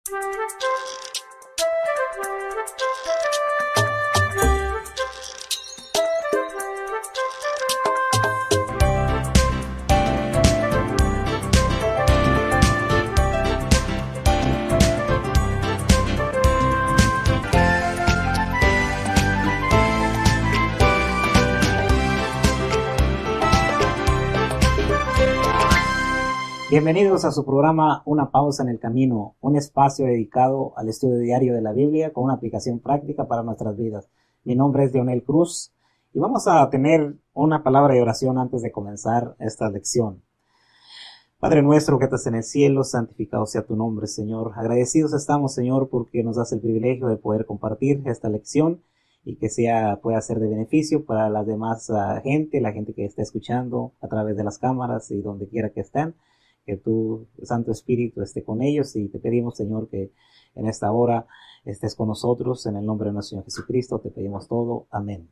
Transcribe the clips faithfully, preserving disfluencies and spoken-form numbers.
Bienvenidos a su programa Una Pausa en el Camino, un espacio dedicado al estudio diario de la Biblia con una aplicación práctica para nuestras vidas. Mi nombre es Leonel Cruz y vamos a tener una palabra de oración antes de comenzar esta lección. Padre nuestro que estás en el cielo, santificado sea tu nombre, Señor. Agradecidos estamos, Señor, porque nos das el privilegio de poder compartir esta lección y que sea pueda ser de beneficio para la demás uh, gente, la gente que está escuchando a través de las cámaras y donde quiera que estén. Que tu Santo Espíritu esté con ellos y te pedimos, Señor, que en esta hora estés con nosotros. En el nombre de nuestro Señor Jesucristo te pedimos todo. Amén.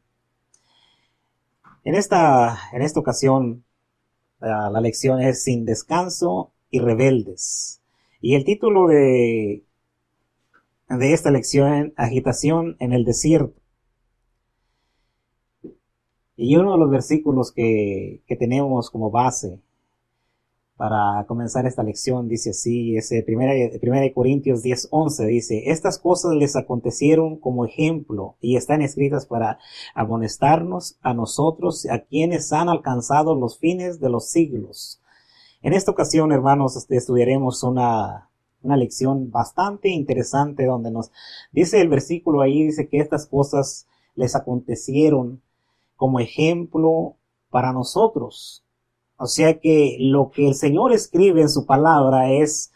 En esta, en esta ocasión, uh, la lección es Sin descanso y rebeldes. Y el título de, de esta lección, Agitación en el desierto. Y uno de los versículos que, que tenemos como base para comenzar esta lección dice así, es primera de Corintios diez once, dice: estas cosas les acontecieron como ejemplo y están escritas para amonestarnos a nosotros, a quienes han alcanzado los fines de los siglos. En esta ocasión, hermanos, estudiaremos una, una lección bastante interesante donde nos dice el versículo ahí, dice que estas cosas les acontecieron como ejemplo para nosotros. O sea que lo que el Señor escribe en su palabra es,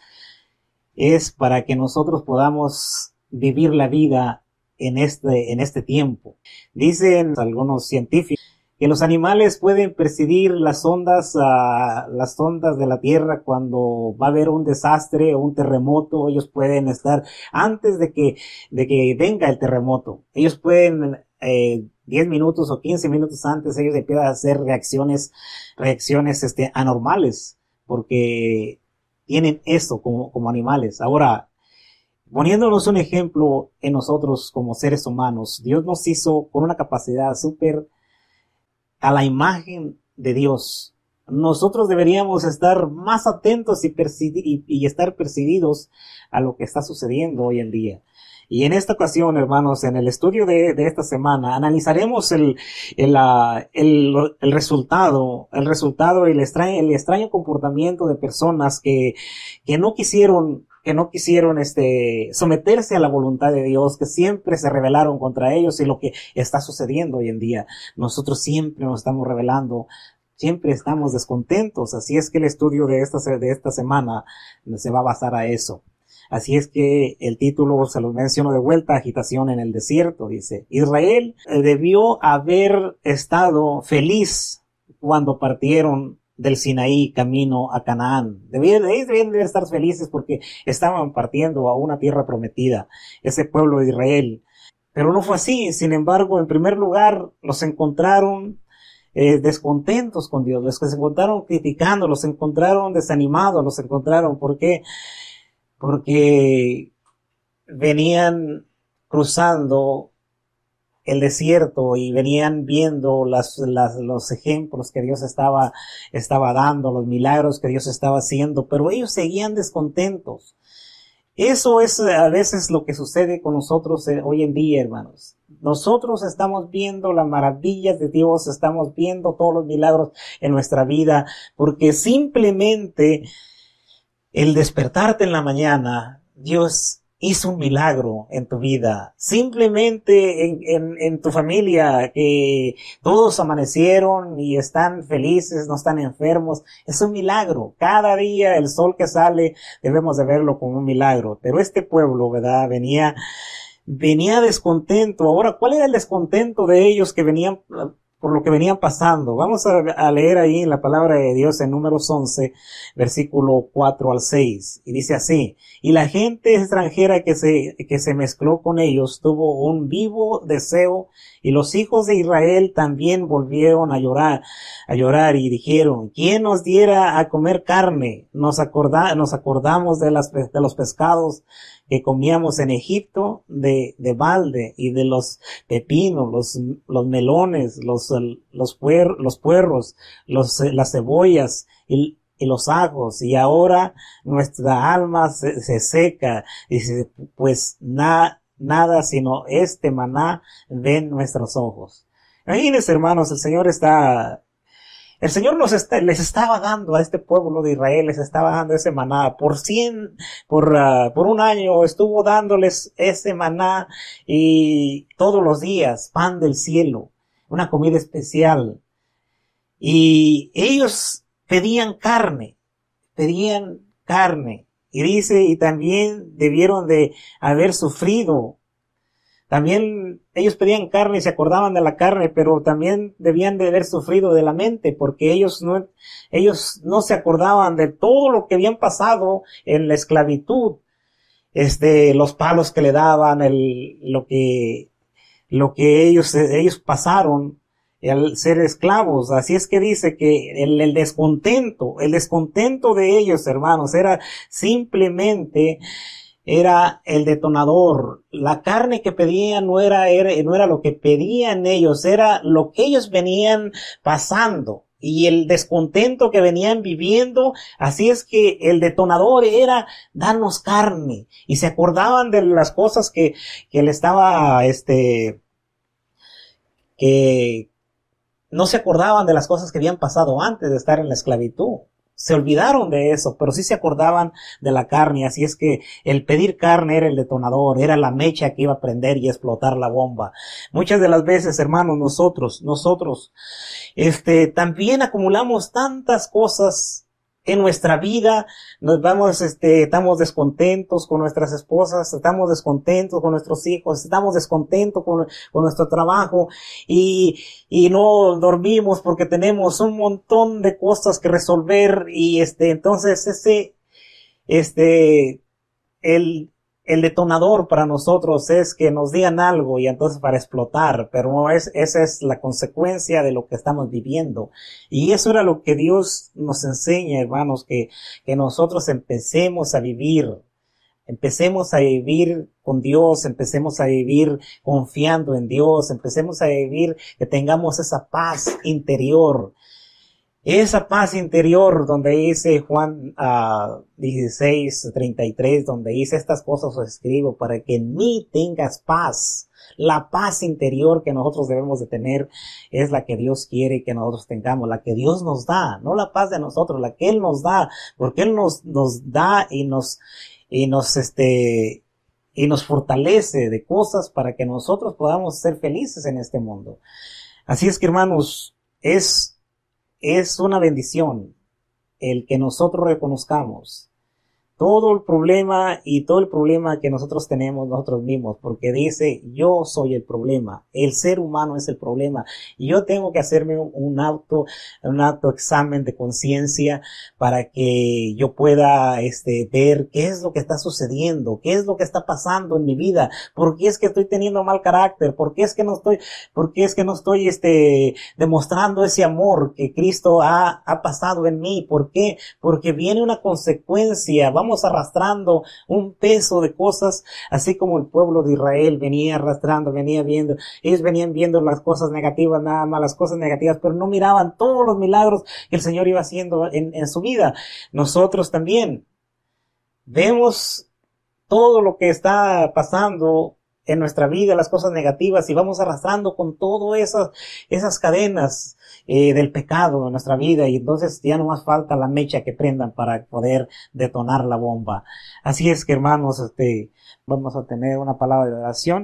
es para que nosotros podamos vivir la vida en este, en este tiempo. Dicen algunos científicos que los animales pueden percibir las ondas, uh, las ondas de la tierra cuando va a haber un desastre o un terremoto. Ellos pueden estar antes de que, de que venga el terremoto. Ellos pueden, eh, diez minutos o quince minutos antes, ellos empiezan a hacer reacciones, reacciones, este, anormales, porque tienen eso como, como animales. Ahora, poniéndonos un ejemplo en nosotros como seres humanos, Dios nos hizo con una capacidad súper a la imagen de Dios. Nosotros deberíamos estar más atentos y, percibir, y, y estar percibidos a lo que está sucediendo hoy en día. Y en esta ocasión, hermanos, en el estudio de, de esta semana, analizaremos el, el, el, el resultado, el resultado y el extraño, el extraño comportamiento de personas que, que no quisieron, que no quisieron, este, someterse a la voluntad de Dios, que siempre se rebelaron contra ellos y lo que está sucediendo hoy en día. Nosotros siempre nos estamos rebelando. Siempre estamos descontentos. Así es que el estudio de esta, de esta semana se va a basar a eso. Así es que el título se lo menciono de vuelta, Agitación en el desierto, dice. Israel debió haber estado feliz cuando partieron del Sinaí camino a Canaán. Debían, debían de estar felices porque estaban partiendo a una tierra prometida, ese pueblo de Israel. Pero no fue así. Sin embargo, en primer lugar, los encontraron eh, descontentos con Dios, los encontraron criticando, los encontraron desanimados, los encontraron, ¿por qué? Porque venían cruzando el desierto y venían viendo las, las, los ejemplos que Dios estaba, estaba dando, los milagros que Dios estaba haciendo, pero ellos seguían descontentos. Eso es a veces lo que sucede con nosotros hoy en día, hermanos. Nosotros estamos viendo las maravillas de Dios, estamos viendo todos los milagros en nuestra vida, porque simplemente el despertarte en la mañana, Dios hizo un milagro en tu vida. Simplemente en, en, en tu familia, que todos amanecieron y están felices, no están enfermos, es un milagro. Cada día el sol que sale debemos de verlo como un milagro. Pero este pueblo, ¿verdad? Venía, venía descontento. Ahora, ¿cuál era el descontento de ellos que venían por lo que venían pasando. Vamos a, a leer ahí la palabra de Dios en Números once, versículo cuatro al seis. Y dice así: y la gente extranjera que se, que se mezcló con ellos tuvo un vivo deseo, y los hijos de Israel también volvieron a llorar, a llorar y dijeron: ¿quién nos diera a comer carne? Nos acorda, nos acordamos de las, de los pescados que comíamos en Egipto, de, de balde, y de los pepinos, los, los melones, los, los, puer, los puerros, los, las cebollas, y, y los ajos, y ahora nuestra alma se, se seca, y dice, pues na, nada sino este maná ven nuestros ojos. Imagínense, hermanos, el Señor está, el Señor nos está, les estaba dando a este pueblo de Israel, les estaba dando ese maná. Por cien, por, uh, por un año estuvo dándoles ese maná, y todos los días, pan del cielo, una comida especial. Y ellos pedían carne, pedían carne. Y dice, y también debieron de haber sufrido. También ellos pedían carne y se acordaban de la carne, pero también debían de haber sufrido de la mente, porque ellos no, ellos no se acordaban de todo lo que habían pasado en la esclavitud, este, los palos que le daban, el, lo que, lo que ellos, ellos pasaron al ser esclavos. Así es que dice que el, el descontento, el descontento de ellos, hermanos, era simplemente, era el detonador. La carne que pedían no era, era, no era lo que pedían ellos, era lo que ellos venían pasando y el descontento que venían viviendo. Así es que el detonador era darnos carne, y se acordaban de las cosas que, que le estaba, este, que no se acordaban de las cosas que habían pasado antes de estar en la esclavitud. Se olvidaron de eso, pero sí se acordaban de la carne. Así es que el pedir carne era el detonador, era la mecha que iba a prender y explotar la bomba. Muchas de las veces, hermanos, nosotros, nosotros, este, también acumulamos tantas cosas en nuestra vida. Nos vamos, este, estamos descontentos con nuestras esposas, estamos descontentos con nuestros hijos, estamos descontentos con, con nuestro trabajo, y, y no dormimos porque tenemos un montón de cosas que resolver, y este, entonces ese, este, el, el detonador para nosotros es que nos digan algo, y entonces para explotar, pero es, esa es la consecuencia de lo que estamos viviendo. Y eso era lo que Dios nos enseña, hermanos, que, que nosotros empecemos a vivir, empecemos a vivir con Dios, empecemos a vivir confiando en Dios, empecemos a vivir que tengamos esa paz interior. Esa paz interior donde dice Juan uh, dieciséis, treinta y tres, donde dice: estas cosas os escribo para que en mí tengas paz. La paz interior que nosotros debemos de tener es la que Dios quiere que nosotros tengamos, la que Dios nos da, no la paz de nosotros, la que Él nos da, porque Él nos, nos da y nos, y nos, este, y nos fortalece de cosas para que nosotros podamos ser felices en este mundo. Así es que, hermanos, es Es una bendición el que nosotros reconozcamos todo el problema y todo el problema que nosotros tenemos nosotros mismos, porque dice: yo soy el problema, el ser humano es el problema, y yo tengo que hacerme un auto, un autoexamen de conciencia para que yo pueda, este, ver qué es lo que está sucediendo, qué es lo que está pasando en mi vida, por qué es que estoy teniendo mal carácter, por qué es que no estoy, por qué es que no estoy, este, demostrando ese amor que Cristo ha, ha pasado en mí. ¿Por qué? Porque viene una consecuencia. Vamos arrastrando un peso de cosas, así como el pueblo de Israel venía arrastrando, venía viendo, ellos venían viendo las cosas negativas, nada más las cosas negativas, pero no miraban todos los milagros que el Señor iba haciendo en, en su vida. Nosotros también vemos todo lo que está pasando en nuestra vida, las cosas negativas, y vamos arrastrando con todo esas, esas cadenas eh, del pecado en nuestra vida, y entonces ya no más falta la mecha que prendan para poder detonar la bomba. Así es que, hermanos, este, vamos a tener una palabra de oración.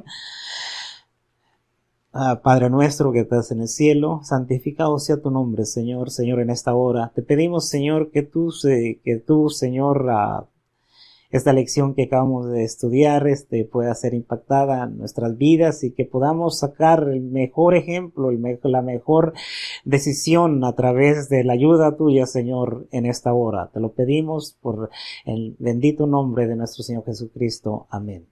Ah, Padre nuestro que estás en el cielo, santificado sea tu nombre, Señor. Señor, en esta hora te pedimos, Señor, que tú, que tú, Señor, uh, esta lección que acabamos de estudiar este, pueda ser impactada en nuestras vidas y que podamos sacar el mejor ejemplo, el me- la mejor decisión a través de la ayuda tuya, Señor, en esta hora. Te lo pedimos por el bendito nombre de nuestro Señor Jesucristo. Amén.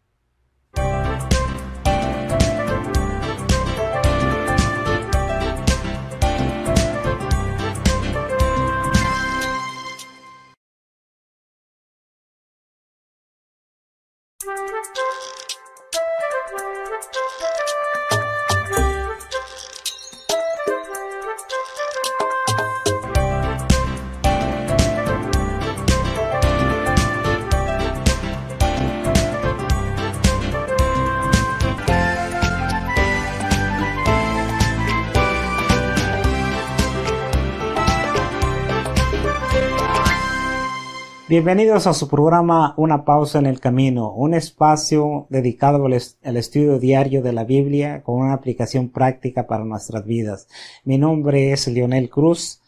Bienvenidos a su programa Una pausa en el camino, un espacio dedicado al, est- al estudio diario de la Biblia con una aplicación práctica para nuestras vidas. Mi nombre es Leonel Cruz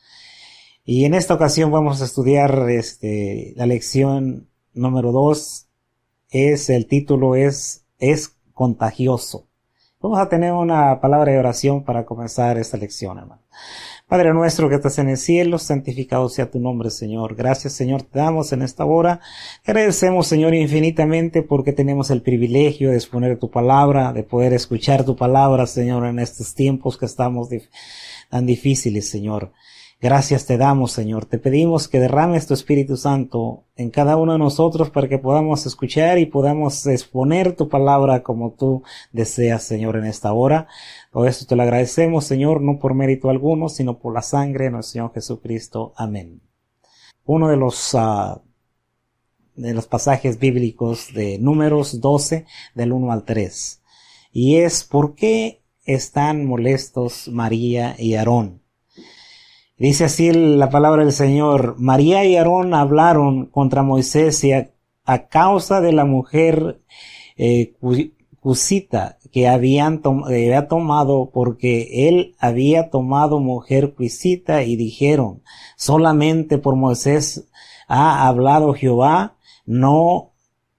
y en esta ocasión vamos a estudiar este, la lección número dos. Es, el título es, es contagioso. Vamos a tener una palabra de oración para comenzar esta lección, hermano. Padre nuestro que estás en el cielo, santificado sea tu nombre, Señor. Gracias, Señor, te damos en esta hora. Te agradecemos, Señor, infinitamente porque tenemos el privilegio de exponer tu palabra, de poder escuchar tu palabra, Señor, en estos tiempos que estamos dif- tan difíciles, Señor. Gracias te damos, Señor. Te pedimos que derrames tu Espíritu Santo en cada uno de nosotros para que podamos escuchar y podamos exponer tu palabra como tú deseas, Señor, en esta hora. Todo esto te lo agradecemos, Señor, no por mérito alguno, sino por la sangre de nuestro Señor Jesucristo. Amén. Uno de los, uh, de los pasajes bíblicos de Números doce, del uno al tres. Y es, ¿por qué están molestos María y Aarón? Dice así la palabra del Señor: María y Aarón hablaron contra Moisés y a, a causa de la mujer eh, cusita que habían tom, eh, había tomado, porque él había tomado mujer cusita, y dijeron: solamente por Moisés ha hablado Jehová, no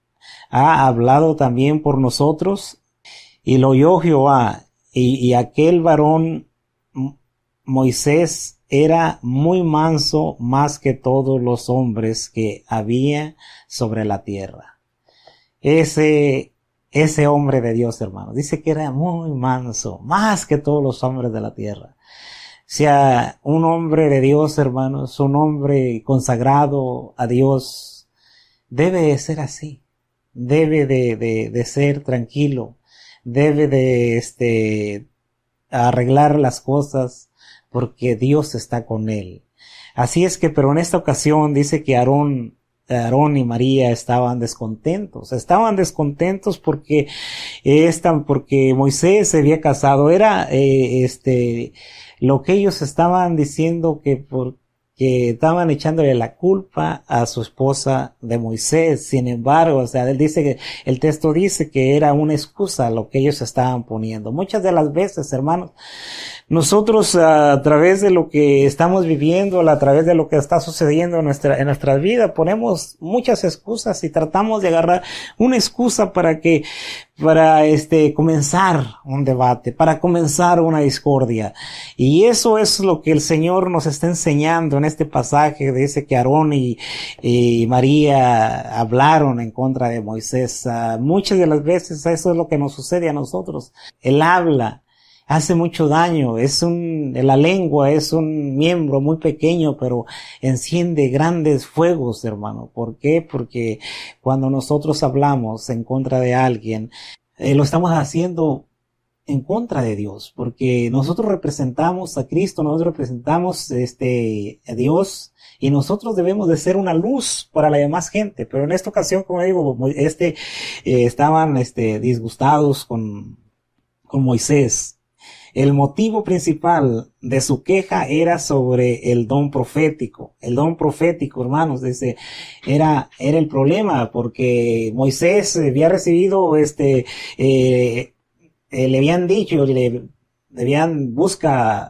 ha hablado también por nosotros. Y lo oyó Jehová, y, y aquel varón Moisés era muy manso más que todos los hombres que había sobre la tierra. Ese, ese hombre de Dios, hermano, dice que era muy manso, más que todos los hombres de la tierra. O sea, un hombre de Dios, hermanos, un hombre consagrado a Dios, debe de ser así. Debe de, de, de ser tranquilo. Debe de, este, arreglar las cosas, porque Dios está con él. Así es que, pero en esta ocasión dice que Aarón, Aarón y María estaban descontentos. Estaban descontentos porque esta, porque Moisés se había casado. Era, eh, este, lo que ellos estaban diciendo que por, que estaban echándole la culpa a su esposa de Moisés. Sin embargo, o sea, él dice que, el texto dice que era una excusa lo que ellos estaban poniendo. Muchas de las veces, hermanos, nosotros a través de lo que estamos viviendo, a través de lo que está sucediendo en nuestra, en nuestra vida, ponemos muchas excusas y tratamos de agarrar una excusa para que, para este, comenzar un debate, para comenzar una discordia. Y eso es lo que el Señor nos está enseñando en este pasaje. Dice que Aarón y, y María hablaron en contra de Moisés. Uh, muchas de las veces eso es lo que nos sucede a nosotros. Él habla. Hace mucho daño. Es un, la lengua es un miembro muy pequeño, pero enciende grandes fuegos, hermano. ¿Por qué? Porque cuando nosotros hablamos en contra de alguien, eh, lo estamos haciendo en contra de Dios, porque nosotros representamos a Cristo, nosotros representamos este, a Dios, y nosotros debemos de ser una luz para la demás gente. Pero en esta ocasión, como digo, este, eh, estaban, este, disgustados con, con Moisés. El motivo principal de su queja era sobre el don profético. El don profético, hermanos, dice, era, era el problema, porque Moisés había recibido, este, eh, eh, le habían dicho, le, le habían, busca,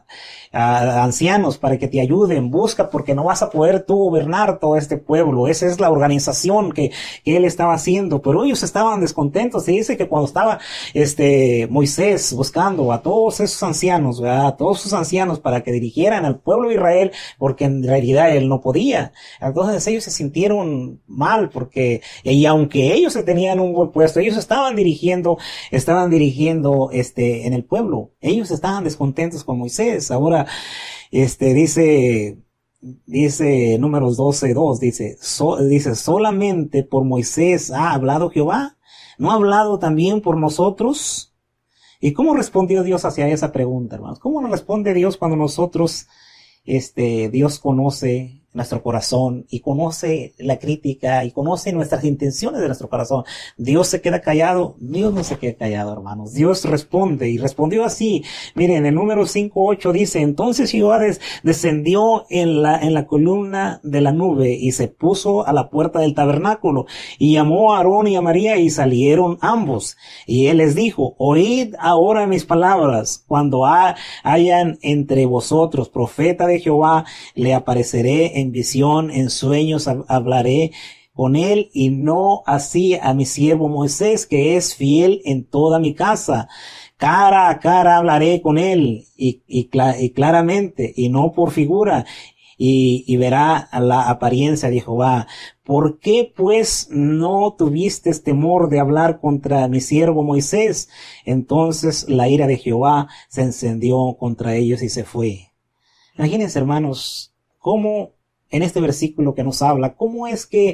a ancianos para que te ayuden, busca, porque no vas a poder tú gobernar todo este pueblo. Esa es la organización que, que él estaba haciendo, pero ellos estaban descontentos. Se dice que cuando estaba este Moisés buscando a todos esos ancianos, ¿verdad? A todos sus ancianos para que dirigieran al pueblo de Israel, porque en realidad él no podía. Entonces ellos se sintieron mal, porque, y aunque ellos tenían un buen puesto, ellos estaban dirigiendo, estaban dirigiendo este en el pueblo. Ellos estaban descontentos con Moisés. Ahora, este, dice, dice Números doce dos, dice, so, dice, solamente por Moisés ha hablado Jehová, ¿no ha hablado también por nosotros? ¿Y cómo respondió Dios hacia esa pregunta, hermanos? ¿Cómo nos responde Dios cuando nosotros, este, Dios conoce nuestro corazón y conoce la crítica y conoce nuestras intenciones de nuestro corazón? Dios se queda callado. Dios no se queda callado, hermanos. Dios responde, y respondió así. Miren, en número cinco ocho dice, entonces Jehová des- descendió en la, en la columna de la nube y se puso a la puerta del tabernáculo y llamó a Aarón y a María y salieron ambos. Y él les dijo, oíd ahora mis palabras. Cuando ha- hayan entre vosotros profeta de Jehová, le apareceré en visión, en sueños hablaré con él, y no así a mi siervo Moisés, que es fiel en toda mi casa. Cara a cara hablaré con él, y, y, y claramente, y no por figura, y, y verá la apariencia de Jehová. ¿Por qué pues no tuviste temor de hablar contra mi siervo Moisés? Entonces la ira de Jehová se encendió contra ellos y se fue. Imagínense, hermanos, cómo en este versículo que nos habla, cómo es que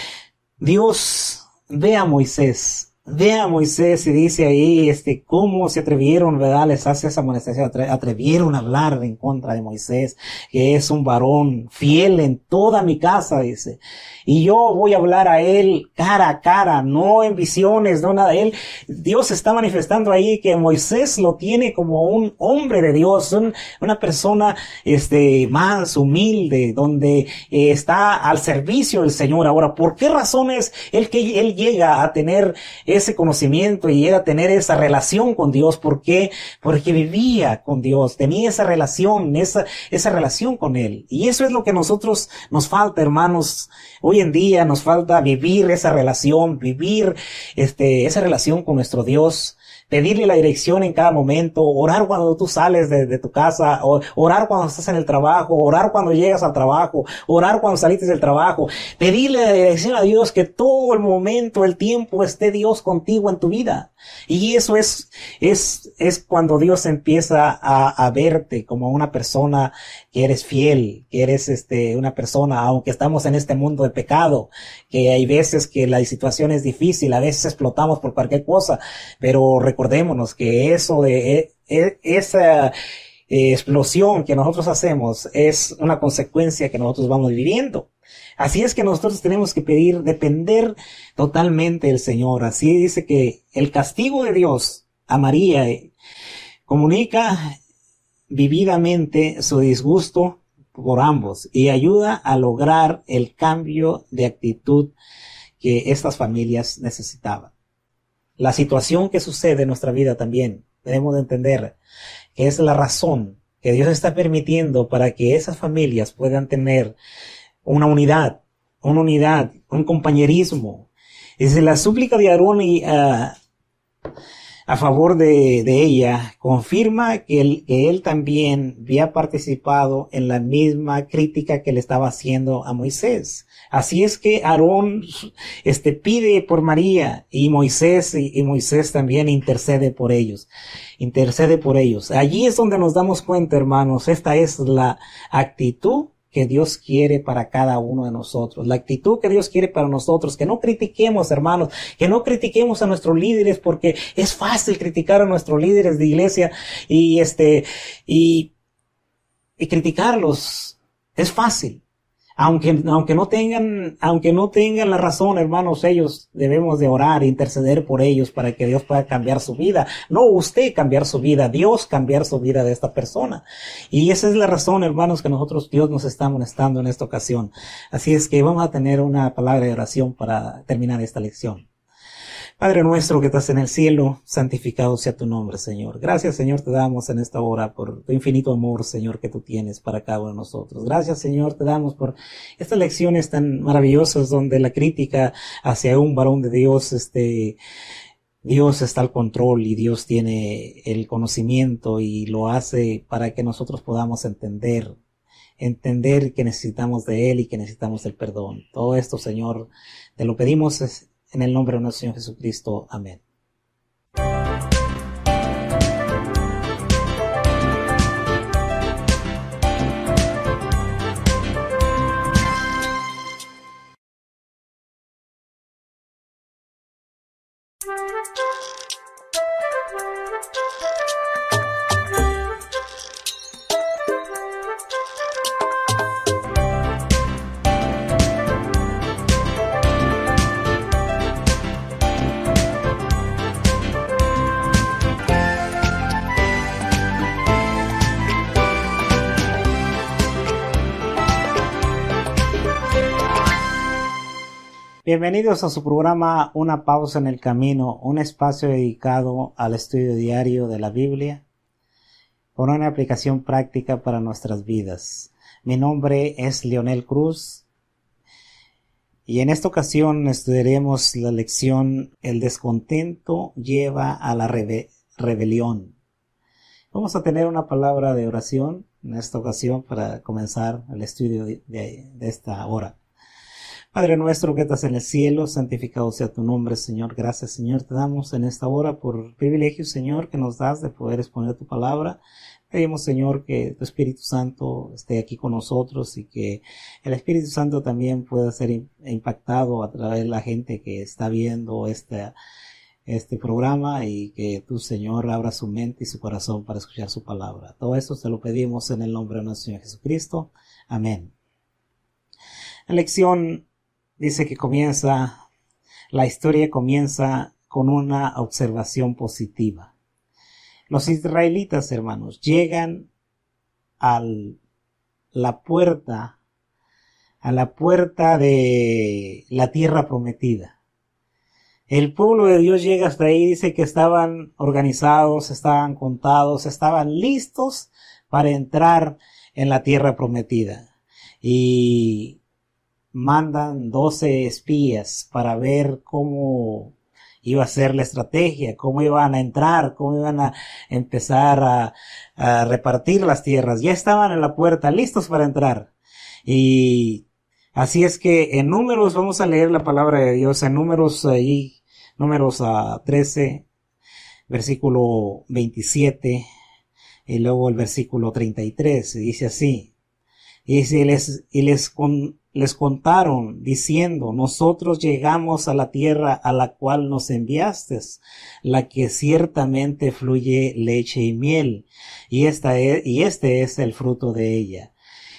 Dios ve a Moisés, ve a Moisés y dice ahí, este, cómo se atrevieron, ¿verdad? Les hace esa amonestación, atre- atrevieron a hablar en contra de Moisés, que es un varón fiel en toda mi casa, dice. Y yo voy a hablar a él cara a cara, no en visiones, no nada. Él, Dios está manifestando ahí que Moisés lo tiene como un hombre de Dios, un, una persona, este, más humilde, donde eh, está al servicio del Señor. Ahora, ¿por qué razones él que él llega a tener ese conocimiento y llega a tener esa relación con Dios? ¿Por qué? Porque vivía con Dios, tenía esa relación, esa, esa relación con Él. Y eso es lo que a nosotros nos falta, hermanos. Hoy en día nos falta vivir esa relación, vivir este, esa relación con nuestro Dios, pedirle la dirección en cada momento, orar cuando tú sales de, de tu casa, o, orar cuando estás en el trabajo, orar cuando llegas al trabajo, orar cuando saliste del trabajo, pedirle la dirección a Dios, que todo el momento, el tiempo esté Dios contigo en tu vida. Y eso es, es, es cuando Dios empieza a, a verte como una persona que eres fiel, que eres este, una persona, aunque estamos en este mundo de pecado, que hay veces que la situación es difícil, a veces explotamos por cualquier cosa, pero recordémonos que eso de, e, esa eh, explosión que nosotros hacemos es una consecuencia que nosotros vamos viviendo. Así es que nosotros tenemos que pedir, depender totalmente del Señor. Así dice que el castigo de Dios a María eh, comunica vividamente su disgusto por ambos y ayuda a lograr el cambio de actitud que estas familias necesitaban. La situación que sucede en nuestra vida también debemos de entender que es la razón que Dios está permitiendo para que esas familias puedan tener una unidad, una unidad, un compañerismo. Es la súplica de Aarón y uh, a favor de, de ella confirma que él, que él también había participado en la misma crítica que le estaba haciendo a Moisés. Así es que Aarón este, pide por María y Moisés, y, y Moisés también intercede por ellos. Intercede por ellos. Allí es donde nos damos cuenta, hermanos, esta es la actitud que Dios quiere para cada uno de nosotros. La actitud que Dios quiere para nosotros. Que no critiquemos, hermanos. Que no critiquemos a nuestros líderes, porque es fácil criticar a nuestros líderes de iglesia y este, y, y criticarlos. Es fácil. Aunque, aunque no tengan, aunque no tengan la razón, hermanos, ellos debemos de orar e interceder por ellos para que Dios pueda cambiar su vida. No usted cambiar su vida, Dios cambiar su vida de esta persona. Y esa es la razón, hermanos, que nosotros, Dios nos está amonestando en esta ocasión. Así es que vamos a tener una palabra de oración para terminar esta lección. Padre nuestro que estás en el cielo, santificado sea tu nombre, Señor. Gracias, Señor, te damos en esta hora por tu infinito amor, Señor, que tú tienes para cada uno de nosotros. Gracias, Señor, te damos por estas lecciones tan maravillosas donde la crítica hacia un varón de Dios, este, Dios está al control y Dios tiene el conocimiento y lo hace para que nosotros podamos entender, entender que necesitamos de Él y que necesitamos del perdón. Todo esto, Señor, te lo pedimos en el nombre de nuestro Señor Jesucristo. Amén. Bienvenidos a su programa Una Pausa en el Camino, un espacio dedicado al estudio diario de la Biblia con una aplicación práctica para nuestras vidas. Mi nombre es Leonel Cruz y en esta ocasión estudiaremos la lección El descontento lleva a la rebe- rebelión. Vamos a tener una palabra de oración en esta ocasión para comenzar el estudio de, de, de esta hora. Padre nuestro que estás en el cielo, santificado sea tu nombre, Señor. Gracias, Señor, te damos en esta hora por el privilegio, Señor, que nos das de poder exponer tu palabra. Pedimos, Señor, que tu Espíritu Santo esté aquí con nosotros y que el Espíritu Santo también pueda ser impactado a través de la gente que está viendo este, este programa y que tú, Señor, abra su mente y su corazón para escuchar su palabra. Todo esto te lo pedimos en el nombre de nuestro Señor Jesucristo. Amén. La lección dice que comienza, la historia comienza con una observación positiva. Los israelitas, hermanos, llegan a la puerta, a la puerta de la tierra prometida. El pueblo de Dios llega hasta ahí, dice que estaban organizados, estaban contados, estaban listos para entrar en la tierra prometida. Y mandan doce espías para ver cómo iba a ser la estrategia, cómo iban a entrar, cómo iban a empezar a, a repartir las tierras. Ya estaban en la puerta, listos para entrar. Y así es que en Números, vamos a leer la palabra de Dios, en Números ahí, Números uh, trece, versículo veintisiete, y luego el versículo treinta y tres, dice así. Y dice, y les, y les con, les contaron diciendo, nosotros llegamos a la tierra a la cual nos enviaste, la que ciertamente fluye leche y miel, y esta es, y este es el fruto de ella.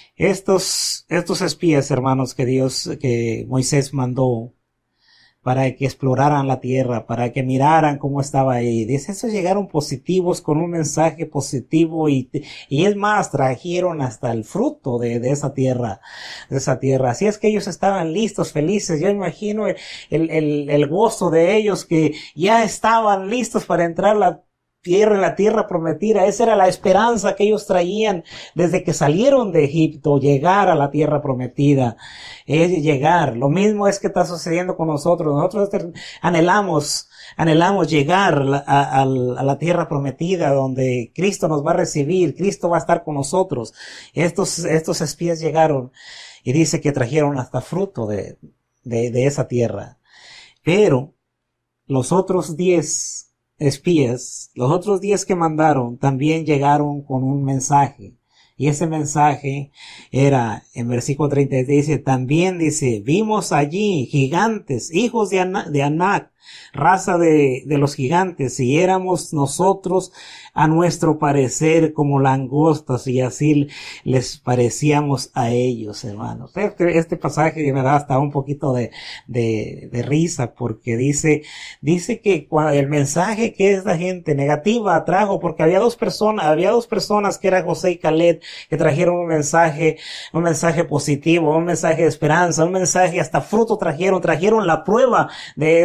Estos, estos espías, hermanos, que Dios, que Moisés mandó para que exploraran la tierra, para que miraran cómo estaba ahí. Dice, esos llegaron positivos con un mensaje positivo y, y es más, trajeron hasta el fruto de, de esa tierra, de esa tierra. Así es que ellos estaban listos, felices. Yo imagino el, el, el, el gozo de ellos que ya estaban listos para entrar la tierra, la tierra prometida. Esa era la esperanza que ellos traían desde que salieron de Egipto, llegar a la tierra prometida. Es llegar. Lo mismo es que está sucediendo con nosotros. Nosotros anhelamos, anhelamos llegar a, a, a la tierra prometida donde Cristo nos va a recibir, Cristo va a estar con nosotros. Estos, estos espías llegaron y dice que trajeron hasta fruto de, de, de esa tierra. Pero los otros diez espías, los otros diez que mandaron, también llegaron con un mensaje. Y ese mensaje era, en versículo treinta, dice, también dice, vimos allí gigantes, hijos de, Ana, de Anac, raza de, de los gigantes, y éramos nosotros a nuestro parecer como langostas, y así les parecíamos a ellos, hermanos. Este, este pasaje me da hasta un poquito de, de, de risa, porque dice, dice que el mensaje que esta gente negativa trajo, porque había dos personas, había dos personas que eran José y Caleb, que trajeron un mensaje, un mensaje positivo, un mensaje de esperanza, un mensaje, hasta fruto trajeron, trajeron la prueba de ese lugar.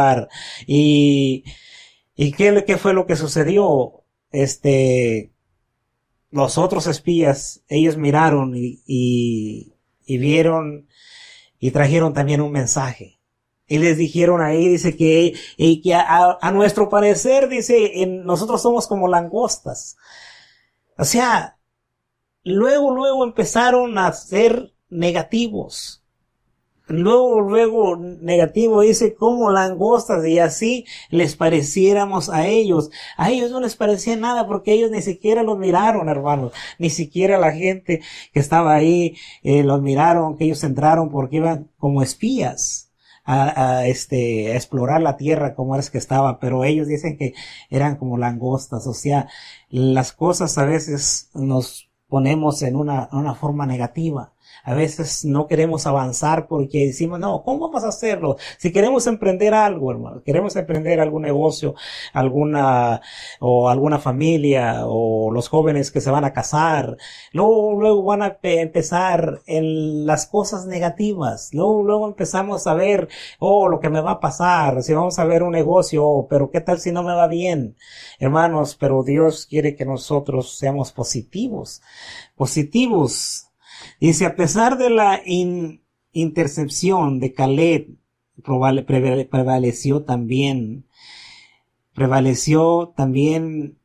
lugar. Y, y qué, qué fue lo que sucedió. Este, los otros espías, ellos miraron y, y, y vieron y trajeron también un mensaje. Y les dijeron ahí, dice que, y que a, a nuestro parecer, dice, en, nosotros somos como langostas. O sea, luego, luego empezaron a ser negativos. Luego, luego, negativo, dice, como langostas, y así les pareciéramos a ellos. A ellos no les parecía nada, porque ellos ni siquiera los miraron, hermanos. Ni siquiera la gente que estaba ahí, eh, los miraron, que ellos entraron porque iban como espías a, a este, a explorar la tierra como es que estaba. Pero ellos dicen que eran como langostas. O sea, las cosas a veces nos ponemos en una, una forma negativa. A veces no queremos avanzar porque decimos, no, ¿cómo vamos a hacerlo? Si queremos emprender algo, hermano, queremos emprender algún negocio, alguna, o alguna familia, o los jóvenes que se van a casar, luego, luego van a empezar en las cosas negativas, luego, luego empezamos a ver, oh, lo que me va a pasar, si vamos a ver un negocio, oh, pero ¿qué tal si no me va bien? Hermanos, pero Dios quiere que nosotros seamos positivos, positivos. Dice, a pesar de la in, intercepción de Caleb, prevaleció también, prevaleció también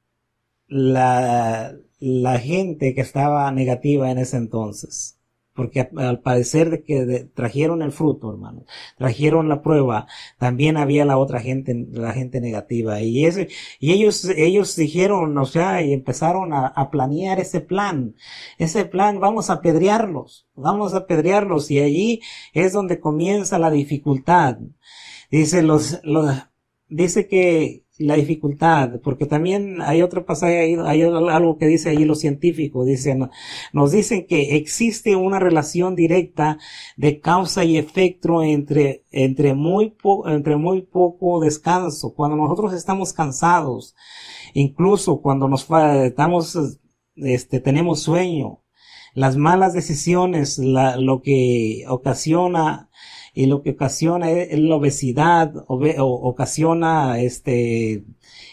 la, la gente que estaba negativa en ese entonces. Porque al parecer de que de, trajeron el fruto, hermano, trajeron la prueba, también había la otra gente, la gente negativa. Y ese, y ellos, ellos dijeron, o sea, y empezaron a, a planear ese plan. Ese plan, vamos a apedrearlos, vamos a apedrearlos. Y allí es donde comienza la dificultad. Dice los, los, dice que, la dificultad, porque también hay otro pasaje ahí, hay algo que dice ahí los científicos, dicen, nos dicen que existe una relación directa de causa y efecto entre, entre muy poco, entre muy poco descanso. Cuando nosotros estamos cansados, incluso cuando nos estamos, este, tenemos sueño, las malas decisiones, la, lo que ocasiona y lo que ocasiona es la obesidad, obe, o, ocasiona este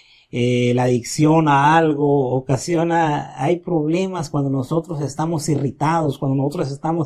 eh, la adicción a algo, ocasiona, hay problemas cuando nosotros estamos irritados, cuando nosotros estamos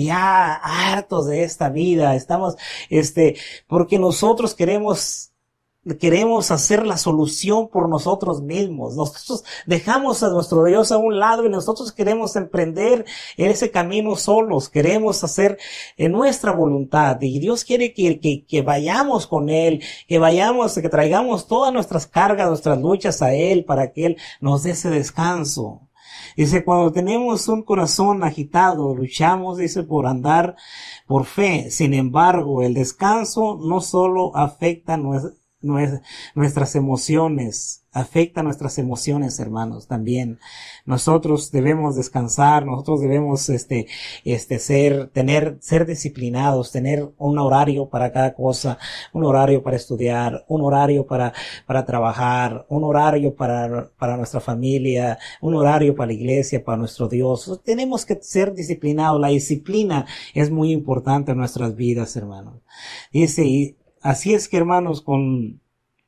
ya hartos de esta vida, estamos, este, porque nosotros queremos Queremos hacer la solución por nosotros mismos. Nosotros dejamos a nuestro Dios a un lado y nosotros queremos emprender ese camino solos. Queremos hacer en nuestra voluntad. Y Dios quiere que, que, que vayamos con Él, que vayamos, que traigamos todas nuestras cargas, nuestras luchas a Él para que Él nos dé ese descanso. Dice, cuando tenemos un corazón agitado, luchamos, dice, por andar por fe. Sin embargo, el descanso no solo afecta nuestra nuestras emociones, afecta nuestras emociones, hermanos, también. Nosotros debemos descansar, nosotros debemos, este, este, ser, tener, ser disciplinados, tener un horario para cada cosa, un horario para estudiar, un horario para, para trabajar, un horario para, para nuestra familia, un horario para la iglesia, para nuestro Dios. Tenemos que ser disciplinados. La disciplina es muy importante en nuestras vidas, hermanos. Dice, y así es que, hermanos, con,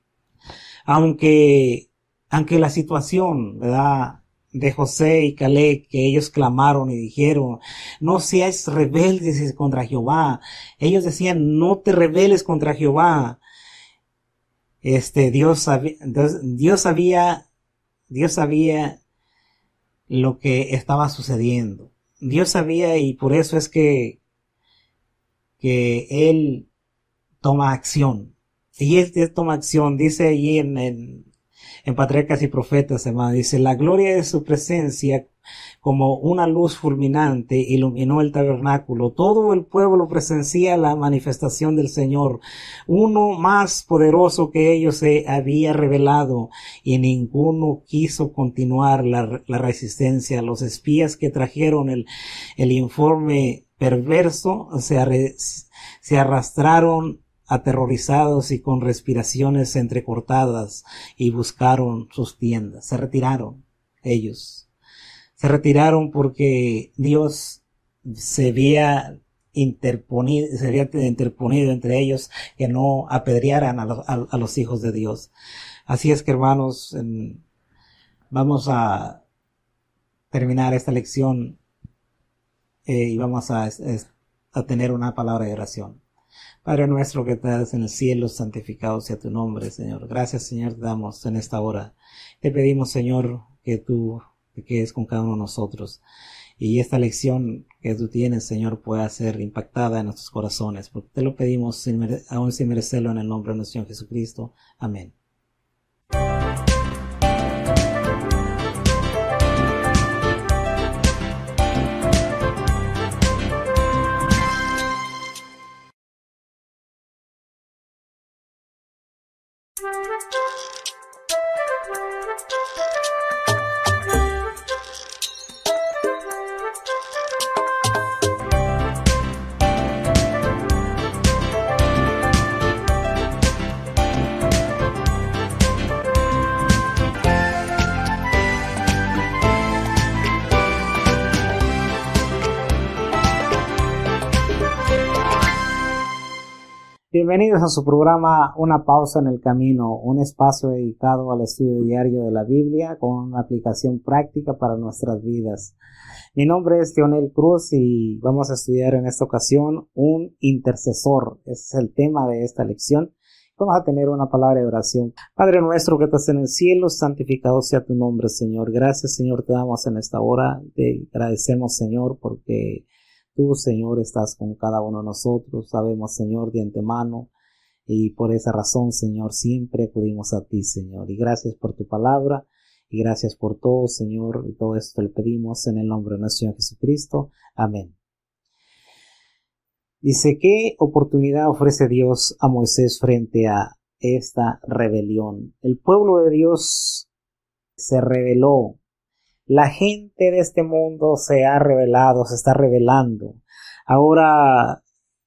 aunque, aunque la situación, ¿verdad?, de José y Caleb, que ellos clamaron y dijeron, no seáis rebeldes contra Jehová. Ellos decían, no te rebeles contra Jehová. Este, Dios sabía, Dios sabía, Dios sabía lo que estaba sucediendo. Dios sabía, y por eso es que, que Él toma acción. Y este toma acción, dice allí en, en, en Patriarcas y Profetas, hermano, dice, la gloria de su presencia como una luz fulminante iluminó el tabernáculo. Todo el pueblo presencia la manifestación del Señor. Uno más poderoso que ellos se había revelado y ninguno quiso continuar la, la resistencia. Los espías que trajeron el, el informe perverso se, arre, se arrastraron aterrorizados y con respiraciones entrecortadas y buscaron sus tiendas. Se retiraron ellos. Se retiraron porque Dios se había interponido, sería interponido entre ellos, que no apedrearan a los, a, a los hijos de Dios. Así es que, hermanos, en, vamos a terminar esta lección eh, y vamos a, a tener una palabra de oración. Padre nuestro que estás en el cielo, santificado sea tu nombre, Señor. Gracias, Señor, te damos en esta hora. Te pedimos, Señor, que tú te quedes con cada uno de nosotros. Y esta lección que tú tienes, Señor, pueda ser impactada en nuestros corazones. Porque te lo pedimos sin mere- aún sin merecerlo, en el nombre de nuestro Señor Jesucristo. Amén. Bienvenidos a su programa Una Pausa en el Camino, un espacio dedicado al estudio diario de la Biblia con una aplicación práctica para nuestras vidas. Mi nombre es Tionel Cruz y vamos a estudiar en esta ocasión un intercesor. Ese es el tema de esta lección. Vamos a tener una palabra de oración. Padre nuestro que estás en el cielo, santificado sea tu nombre, Señor. Gracias, Señor, te damos en esta hora. Te agradecemos, Señor, porque tú, Señor, estás con cada uno de nosotros. Sabemos, Señor, de antemano, y por esa razón, Señor, siempre acudimos a ti, Señor. Y gracias por tu palabra, y gracias por todo, Señor, y todo esto le pedimos en el nombre de nuestro Señor Jesucristo. Amén. Dice, ¿qué oportunidad ofrece Dios a Moisés frente a esta rebelión? El pueblo de Dios se rebeló. La gente de este mundo se ha rebelado, se está rebelando. Ahora,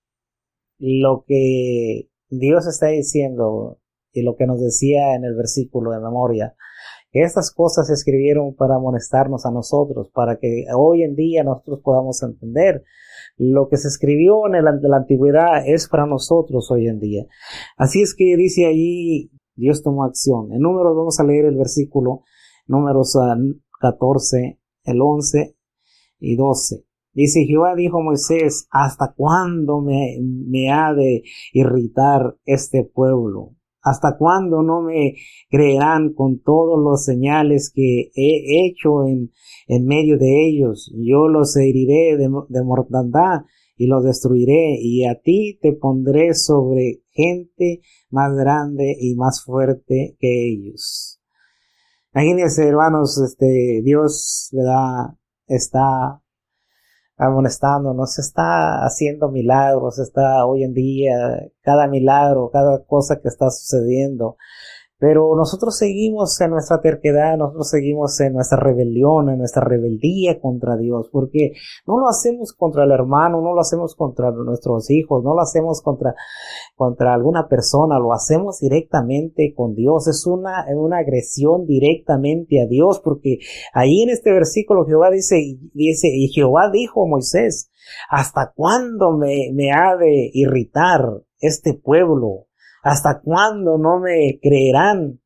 lo que Dios está diciendo y lo que nos decía en el versículo de memoria, que estas cosas se escribieron para amonestarnos a nosotros, para que hoy en día nosotros podamos entender. Lo que se escribió en la, la antigüedad es para nosotros hoy en día. Así es que dice allí, Dios tomó acción. En Números vamos a leer el versículo, Números uh, catorce, el once y doce. Dice, Jehová dijo a Moisés, ¿hasta cuándo me, me ha de irritar este pueblo? ¿Hasta cuándo no me creerán con todos los señales que he hecho en, en medio de ellos? Yo los heriré de, de mortandad y los destruiré, y a ti te pondré sobre gente más grande y más fuerte que ellos. Imagínense, hermanos, este, Dios, ¿verdad?, está amonestándonos, está haciendo milagros, está hoy en día, cada milagro, cada cosa que está sucediendo. Pero nosotros seguimos en nuestra terquedad, nosotros seguimos en nuestra rebelión, en nuestra rebeldía contra Dios, porque no lo hacemos contra el hermano, no lo hacemos contra nuestros hijos, no lo hacemos contra, contra alguna persona, lo hacemos directamente con Dios. Es una, una agresión directamente a Dios, porque ahí en este versículo Jehová dice, dice, y Jehová dijo a Moisés, ¿hasta cuándo me, me ha de irritar este pueblo? ¿Hasta cuándo no me creerán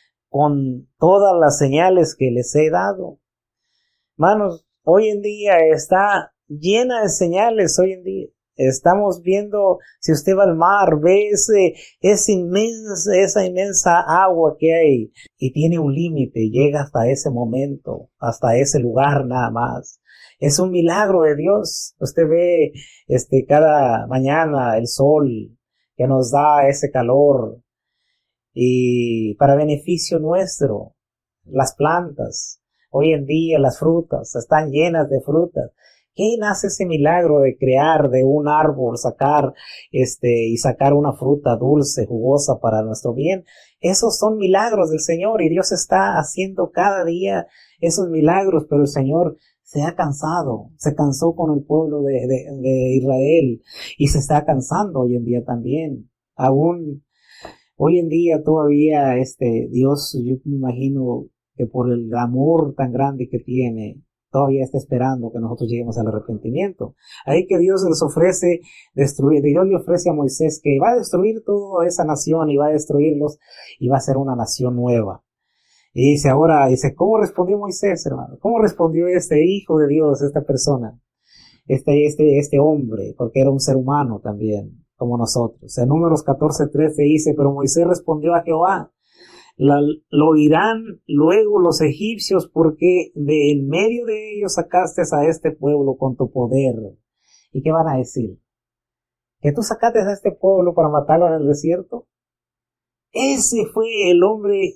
con todas las señales que les he dado? Hermanos, hoy en día está llena de señales, hoy en día. Estamos viendo, si usted va al mar, ve ese, ese inmensa, esa inmensa agua que hay y tiene un límite, llega hasta ese momento, hasta ese lugar nada más. Es un milagro de Dios. Usted ve, este, cada mañana el sol que nos da ese calor y para beneficio nuestro, las plantas, hoy en día las frutas están llenas de frutas. ¿Qué nace ese milagro de crear de un árbol, sacar este y sacar una fruta dulce, jugosa para nuestro bien? Esos son milagros del Señor y Dios está haciendo cada día esos milagros, pero el Señor se ha cansado, se cansó con el pueblo de, de, de Israel y se está cansando hoy en día también. Aún hoy en día todavía este Dios, yo me imagino que por el amor tan grande que tiene, todavía está esperando que nosotros lleguemos al arrepentimiento. Ahí que Dios les ofrece destruir, Dios le ofrece a Moisés que va a destruir toda esa nación y va a destruirlos y va a ser una nación nueva. Y dice ahora, dice, ¿cómo respondió Moisés, hermano? ¿Cómo respondió este hijo de Dios, esta persona? Este, este, este hombre, porque era un ser humano también, como nosotros. En Números catorce trece dice, pero Moisés respondió a Jehová, La, lo oirán luego los egipcios, porque de en medio de ellos sacaste a este pueblo con tu poder. ¿Y qué van a decir? ¿Que tú sacaste a este pueblo para matarlo en el desierto? Ese fue el hombre,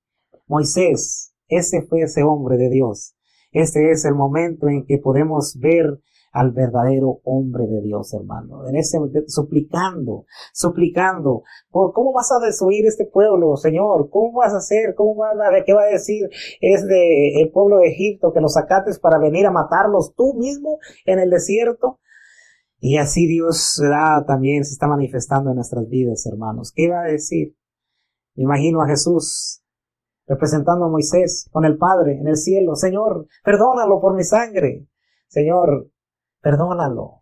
Moisés, ese fue ese hombre de Dios. Este es el momento en que podemos ver al verdadero hombre de Dios, hermano, en ese, suplicando, suplicando, ¿cómo vas a destruir este pueblo, Señor? ¿Cómo vas a hacer? ¿Cómo vas a, qué va a decir? Es de el pueblo de Egipto que los sacates para venir a matarlos tú mismo en el desierto. Y así Dios da, también se está manifestando en nuestras vidas, hermanos. ¿Qué va a decir? Me imagino a Jesús representando a Moisés con el Padre en el cielo. Señor, perdónalo por mi sangre. Señor, perdónalo.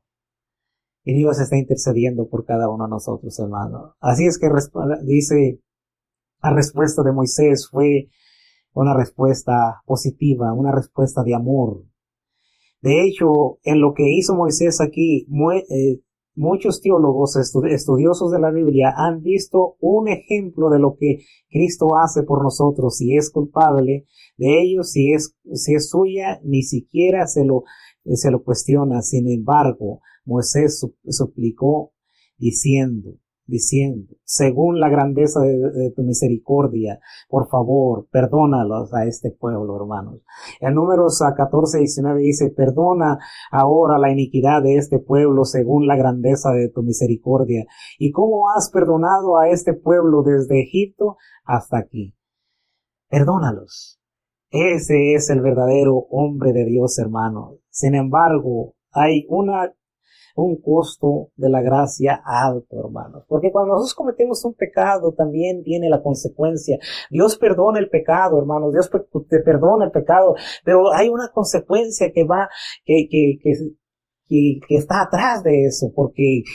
Y Dios está intercediendo por cada uno de nosotros, hermano. Así es que dice, la respuesta de Moisés fue una respuesta positiva, una respuesta de amor. De hecho, en lo que hizo Moisés aquí, muy, eh, muchos teólogos estudiosos de la Biblia han visto un ejemplo de lo que Cristo hace por nosotros. Si es culpable de ellos, si es, si es suya, ni siquiera se lo se lo cuestiona. Sin embargo, Moisés suplicó diciendo, diciendo, según la grandeza de, de tu misericordia, por favor, perdónalos a este pueblo, hermanos. En Números catorce diecinueve dice, perdona ahora la iniquidad de este pueblo según la grandeza de tu misericordia. ¿Y cómo has perdonado a este pueblo desde Egipto hasta aquí? Perdónalos. Ese es el verdadero hombre de Dios, hermano. Sin embargo, hay una, un costo de la gracia alto, hermano. Porque cuando nosotros cometemos un pecado, también viene la consecuencia. Dios perdona el pecado, hermano. Dios te perdona el pecado. Pero hay una consecuencia que va, que, que, que, que, que está atrás de eso. Porque,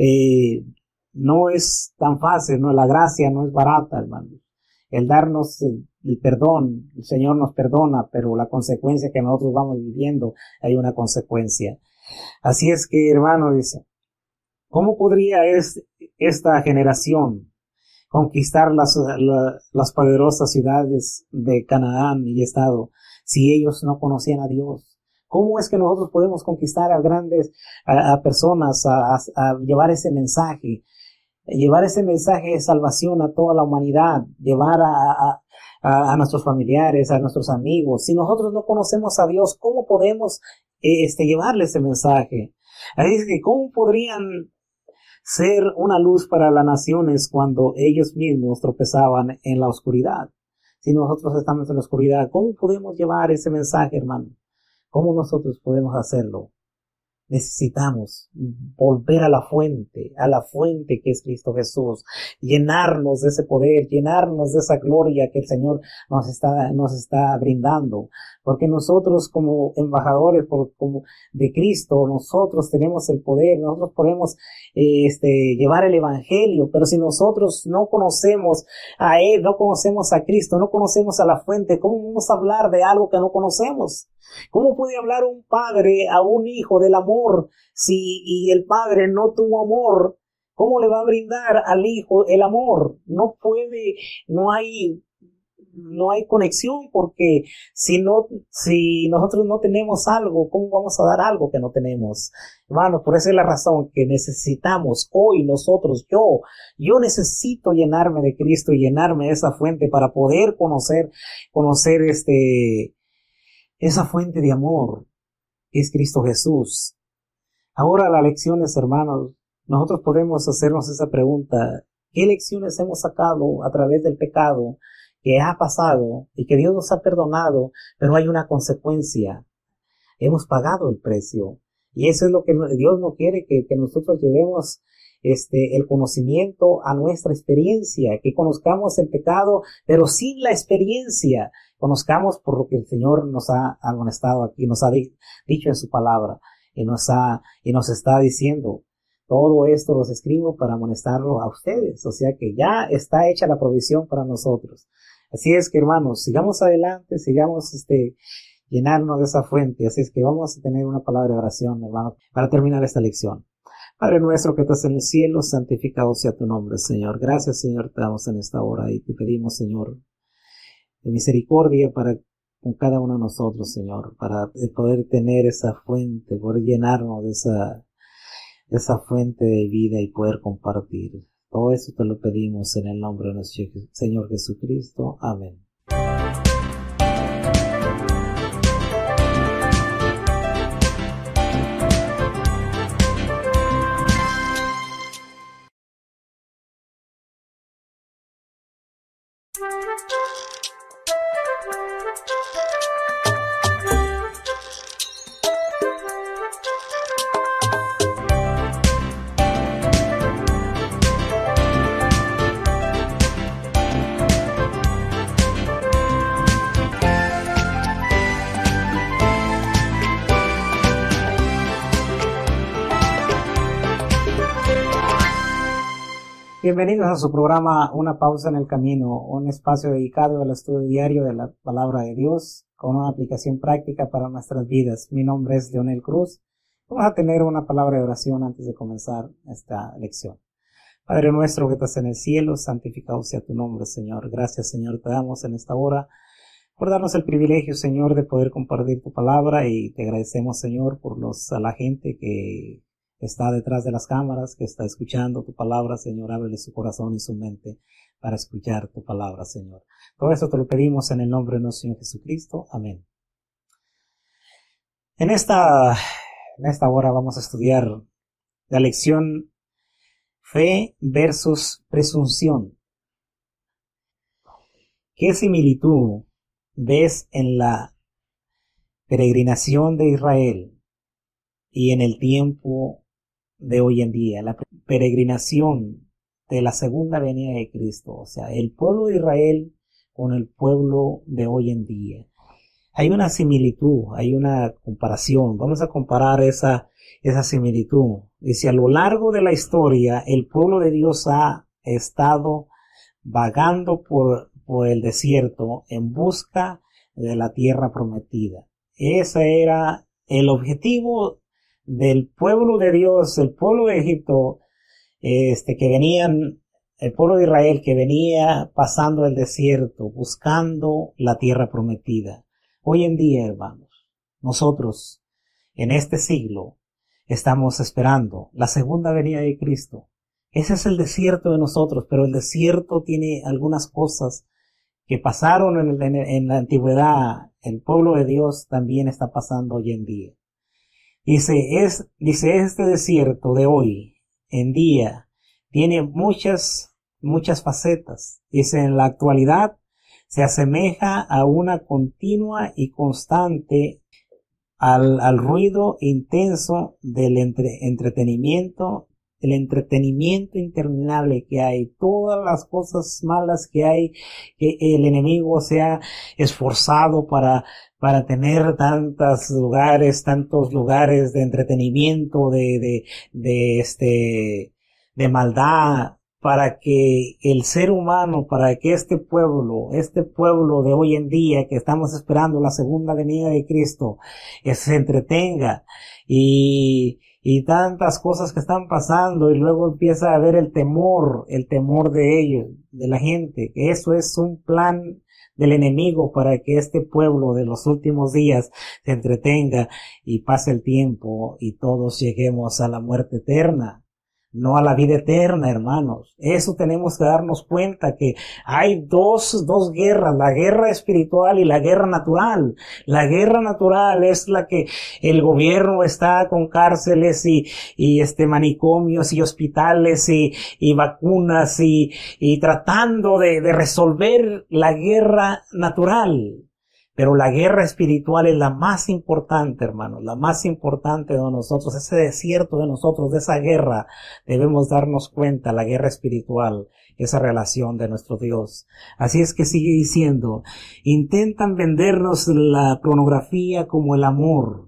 eh, no es tan fácil, no, la gracia no es barata, hermano. El darnos el, el perdón, el Señor nos perdona, pero la consecuencia que nosotros vamos viviendo, hay una consecuencia. Así es que, hermano, dice, ¿cómo podría es, esta generación conquistar las, la, las poderosas ciudades de Canaán y Estado si ellos no conocían a Dios? ¿Cómo es que nosotros podemos conquistar a grandes, a, a personas, a, a, a llevar ese mensaje? Llevar ese mensaje de salvación a toda la humanidad, llevar a, a, a, a nuestros familiares, a nuestros amigos. Si nosotros no conocemos a Dios, ¿cómo podemos eh, este, llevarle ese mensaje? Ahí dice que ¿cómo podrían ser una luz para las naciones cuando ellos mismos tropezaban en la oscuridad? Si nosotros estamos en la oscuridad, ¿cómo podemos llevar ese mensaje, hermano? ¿Cómo nosotros podemos hacerlo? Necesitamos volver a la fuente, a la fuente que es Cristo Jesús, llenarnos de ese poder, llenarnos de esa gloria que el Señor nos está, nos está brindando, porque nosotros como embajadores por, como de Cristo, nosotros tenemos el poder, nosotros podemos eh, este, llevar el Evangelio, pero si nosotros no conocemos a Él, no conocemos a Cristo, no conocemos a la fuente, ¿cómo vamos a hablar de algo que no conocemos? ¿Cómo puede hablar un padre a un hijo del amor si y el padre no tuvo amor? ¿Cómo le va a brindar al hijo el amor? No puede, no hay, no hay conexión, porque si no, si nosotros no tenemos algo, ¿cómo vamos a dar algo que no tenemos? Hermanos, por esa es la razón que necesitamos hoy nosotros, yo, yo necesito llenarme de Cristo y llenarme de esa fuente para poder conocer, conocer este, esa fuente de amor que es Cristo Jesús. Ahora las lecciones, hermanos, nosotros podemos hacernos esa pregunta: ¿qué lecciones hemos sacado a través del pecado que ha pasado y que Dios nos ha perdonado, pero hay una consecuencia? Hemos pagado el precio. Y eso es lo que Dios no quiere que, que nosotros llevemos este, el conocimiento a nuestra experiencia, que conozcamos el pecado, pero sin la experiencia, conozcamos por lo que el Señor nos ha amonestado aquí, nos ha di- dicho en su palabra, y nos ha, y nos está diciendo, todo esto los escribo para amonestarlo a ustedes, o sea que ya está hecha la provisión para nosotros. Así es que, hermanos, sigamos adelante, sigamos, este, llenarnos de esa fuente. Así es que vamos a tener una palabra de oración, hermano, para terminar esta lección. Padre nuestro que estás en el cielo, santificado sea tu nombre, Señor. Gracias, Señor, te damos en esta hora y te pedimos, Señor, de misericordia para con cada uno de nosotros, Señor, para poder tener esa fuente, poder llenarnos de esa, de esa fuente de vida y poder compartir. Todo eso te lo pedimos en el nombre de nuestro Señor Jesucristo. Amén. Bienvenidos a su programa Una Pausa en el Camino, un espacio dedicado al estudio diario de la Palabra de Dios con una aplicación práctica para nuestras vidas. Mi nombre es Leonel Cruz. Vamos a tener una palabra de oración antes de comenzar esta lección. Padre nuestro que estás en el cielo, santificado sea tu nombre, Señor. Gracias, Señor, te damos en esta hora por darnos el privilegio, Señor, de poder compartir tu palabra, y te agradecemos, Señor, por los, a la gente que está detrás de las cámaras, que está escuchando tu palabra, Señor. Ábrele su corazón y su mente para escuchar tu palabra, Señor. Todo eso te lo pedimos en el nombre de nuestro Señor Jesucristo. Amén. En esta, en esta hora vamos a estudiar la lección Fe versus presunción. ¿Qué similitud ves en la peregrinación de Israel y en el tiempo de hoy en día? La peregrinación de la segunda venida de Cristo, o sea, el pueblo de Israel con el pueblo de hoy en día. Hay una similitud, hay una comparación. Vamos a comparar esa, esa similitud. Dice, a lo largo de la historia, el pueblo de Dios ha estado vagando por, por el desierto en busca de la tierra prometida. Ese era el objetivo del pueblo de Dios, el pueblo de Egipto, este, que venían, el pueblo de Israel que venía pasando el desierto, buscando la tierra prometida. Hoy en día, hermanos, nosotros, en este siglo, estamos esperando la segunda venida de Cristo. Ese es el desierto de nosotros, pero el desierto tiene algunas cosas que pasaron en, en, en la antigüedad. El pueblo de Dios también está pasando hoy en día. Dice, es, dice, este desierto de hoy en día tiene muchas, muchas facetas. Dice, en la actualidad se asemeja a una continua y constante al, al ruido intenso del entre, entretenimiento, el entretenimiento interminable que hay, todas las cosas malas que hay, que el enemigo se ha esforzado para para tener tantos lugares, tantos lugares de entretenimiento, de, de, de este, de maldad, para que el ser humano, para que este pueblo, este pueblo de hoy en día, que estamos esperando la segunda venida de Cristo, eh, se entretenga, y, y tantas cosas que están pasando, y luego empieza a haber el temor, el temor de ellos, de la gente, que eso es un plan del enemigo para que este pueblo de los últimos días se entretenga y pase el tiempo y todos lleguemos a la muerte eterna, no a la vida eterna, hermanos. Eso tenemos que darnos cuenta, que hay dos, dos guerras, la guerra espiritual y la guerra natural. La guerra natural es la que el gobierno está con cárceles y, y este manicomios y hospitales y, y vacunas y, y tratando de, de resolver la guerra natural. Pero la guerra espiritual es la más importante, hermanos, la más importante de nosotros, ese desierto de nosotros, de esa guerra, debemos darnos cuenta, la guerra espiritual, esa relación de nuestro Dios. Así es que sigue diciendo, intentan vendernos la pornografía como el amor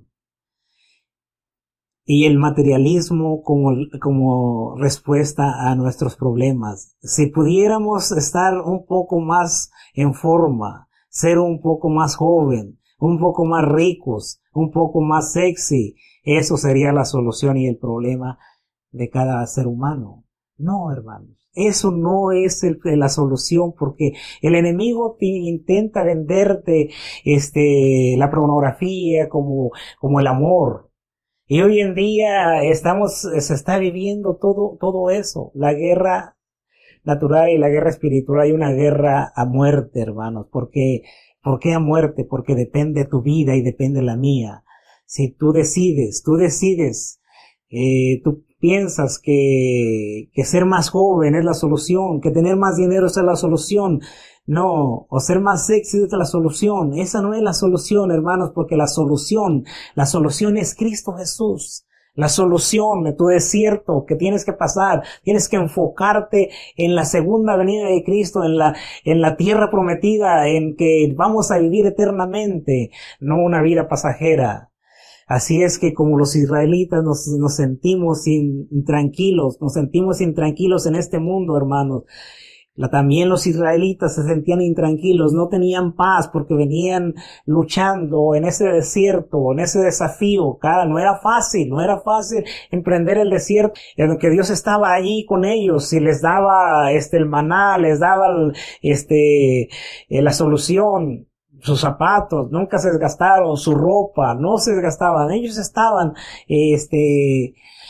y el materialismo como, como respuesta a nuestros problemas. Si pudiéramos estar un poco más en forma, ser un poco más joven, un poco más ricos, un poco más sexy, eso sería la solución y el problema de cada ser humano. No, hermanos, eso no es el, la solución, porque el enemigo te intenta venderte este la pornografía como, como el amor. Y hoy en día estamos, se está viviendo todo, todo eso, la guerra natural y la guerra espiritual. Hay una guerra a muerte, hermanos. Porque, ¿por qué a muerte? Porque depende tu vida y depende la mía. Si tú decides, tú decides, eh, tú piensas que, que ser más joven es la solución, que tener más dinero es la solución. No, o ser más sexy es la solución. Esa no es la solución, hermanos, porque la solución, la solución es Cristo Jesús. La solución de tu desierto que tienes que pasar, tienes que enfocarte en la segunda venida de Cristo, en la, en la tierra prometida, en que vamos a vivir eternamente, no una vida pasajera. Así es que como los israelitas nos, nos sentimos intranquilos, nos sentimos intranquilos en este mundo, hermanos. La, también los israelitas se sentían intranquilos, no tenían paz porque venían luchando en ese desierto, en ese desafío. Cada, no era fácil, no era fácil emprender el desierto, en el que Dios estaba allí con ellos y les daba este el maná, les daba el, este eh, la solución. Sus zapatos nunca se desgastaron, su ropa no se desgastaban. Ellos estaban este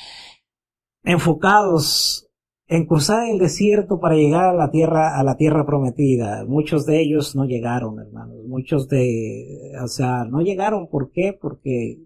enfocados en cruzar el desierto para llegar a la tierra, a la tierra prometida. Muchos de ellos no llegaron, hermanos. Muchos de, o sea, no llegaron. ¿Por qué? Porque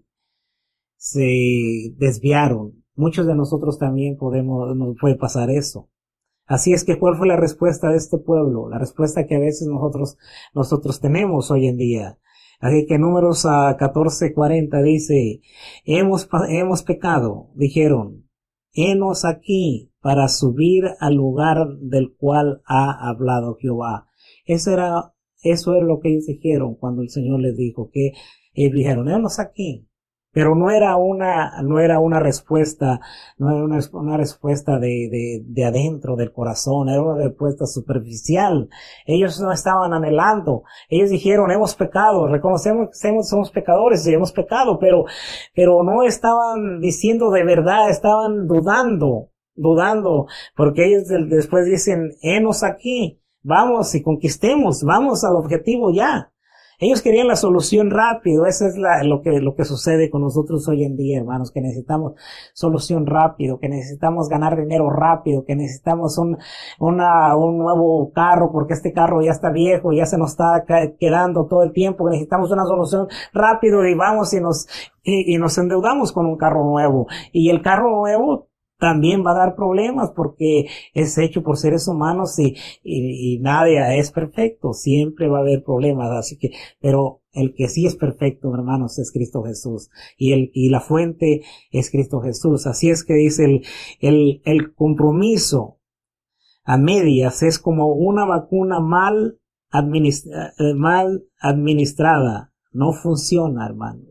se desviaron. Muchos de nosotros también podemos, nos puede pasar eso. Así es que, ¿cuál fue la respuesta de este pueblo? La respuesta que a veces nosotros, nosotros tenemos hoy en día. Así que Números a catorce cuarenta dice, hemos, hemos pecado, dijeron, henos aquí para subir al lugar del cual ha hablado Jehová. Eso era, eso era lo que ellos dijeron cuando el Señor les dijo, que ellos dijeron, henos aquí. Pero no era una, no era una respuesta, no era una, una respuesta de, de, de adentro del corazón, era una respuesta superficial. Ellos no estaban anhelando. Ellos dijeron, hemos pecado, reconocemos que somos, somos pecadores y hemos pecado, pero, pero no estaban diciendo de verdad, estaban dudando, dudando, porque ellos después dicen, henos aquí, vamos y conquistemos, vamos al objetivo ya. Ellos querían la solución rápido. Eso es la, lo que, lo que sucede con nosotros hoy en día, hermanos, que necesitamos solución rápido, que necesitamos ganar dinero rápido, que necesitamos un, una, un nuevo carro porque este carro ya está viejo, ya se nos está quedando todo el tiempo, que necesitamos una solución rápido y vamos y nos, y, y nos endeudamos con un carro nuevo. Y el carro nuevo también va a dar problemas porque es hecho por seres humanos y, y, y nadie es perfecto. Siempre va a haber problemas. Así que, pero el que sí es perfecto, hermanos, es Cristo Jesús. Y el, y la fuente es Cristo Jesús. Así es que dice el, el, el compromiso a medias es como una vacuna mal administra, mal administrada. No funciona, hermanos.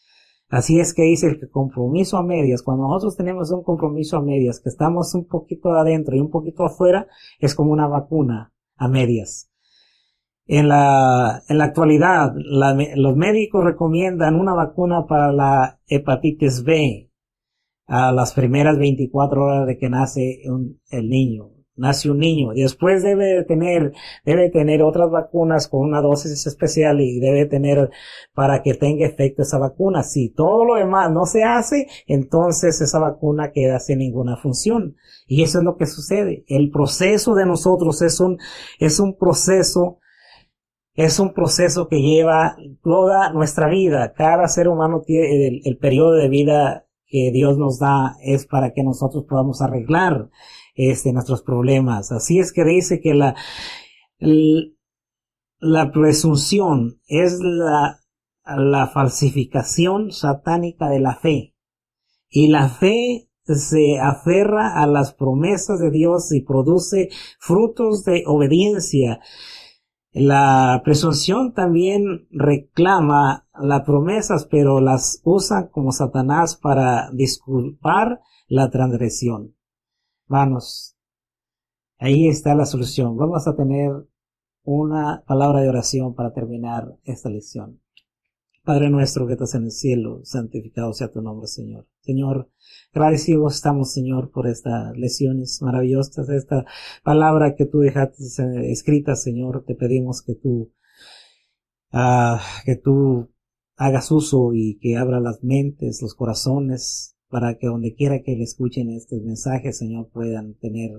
Así es que dice el compromiso a medias. Cuando nosotros tenemos un compromiso a medias, que estamos un poquito adentro y un poquito afuera, es como una vacuna a medias. En la, en la actualidad, la, los médicos recomiendan una vacuna para la hepatitis B a las primeras veinticuatro horas de que nace un, el niño. Nace un niño y después debe tener, debe tener otras vacunas con una dosis especial y debe tener para que tenga efecto esa vacuna. Si todo lo demás no se hace, entonces esa vacuna queda sin ninguna función. Y eso es lo que sucede. El proceso de nosotros es un, es un proceso, es un proceso que lleva toda nuestra vida. Cada ser humano tiene el, el periodo de vida que Dios nos da es para que nosotros podamos arreglar este, nuestros problemas. Así es que dice que la, el, la presunción es la, la falsificación satánica de la fe. Y la fe se aferra a las promesas de Dios y produce frutos de obediencia. La presunción también reclama las promesas, pero las usa como Satanás para disculpar la transgresión. Hermanos, ahí está la solución. Vamos a tener una palabra de oración para terminar esta lección. Padre nuestro que estás en el cielo, santificado sea tu nombre, Señor. Señor, agradecidos estamos, Señor, por estas lecciones maravillosas, esta palabra que tú dejaste escrita, Señor. Te pedimos que tú, uh, que tú hagas uso y que abra las mentes, los corazones, para que donde quiera que escuchen estos mensajes, Señor, puedan tener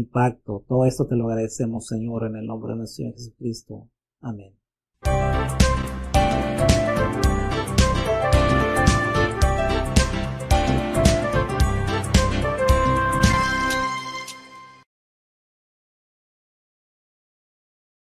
impacto. Todo esto te lo agradecemos, Señor, en el nombre de nuestro Señor Jesucristo. Amén.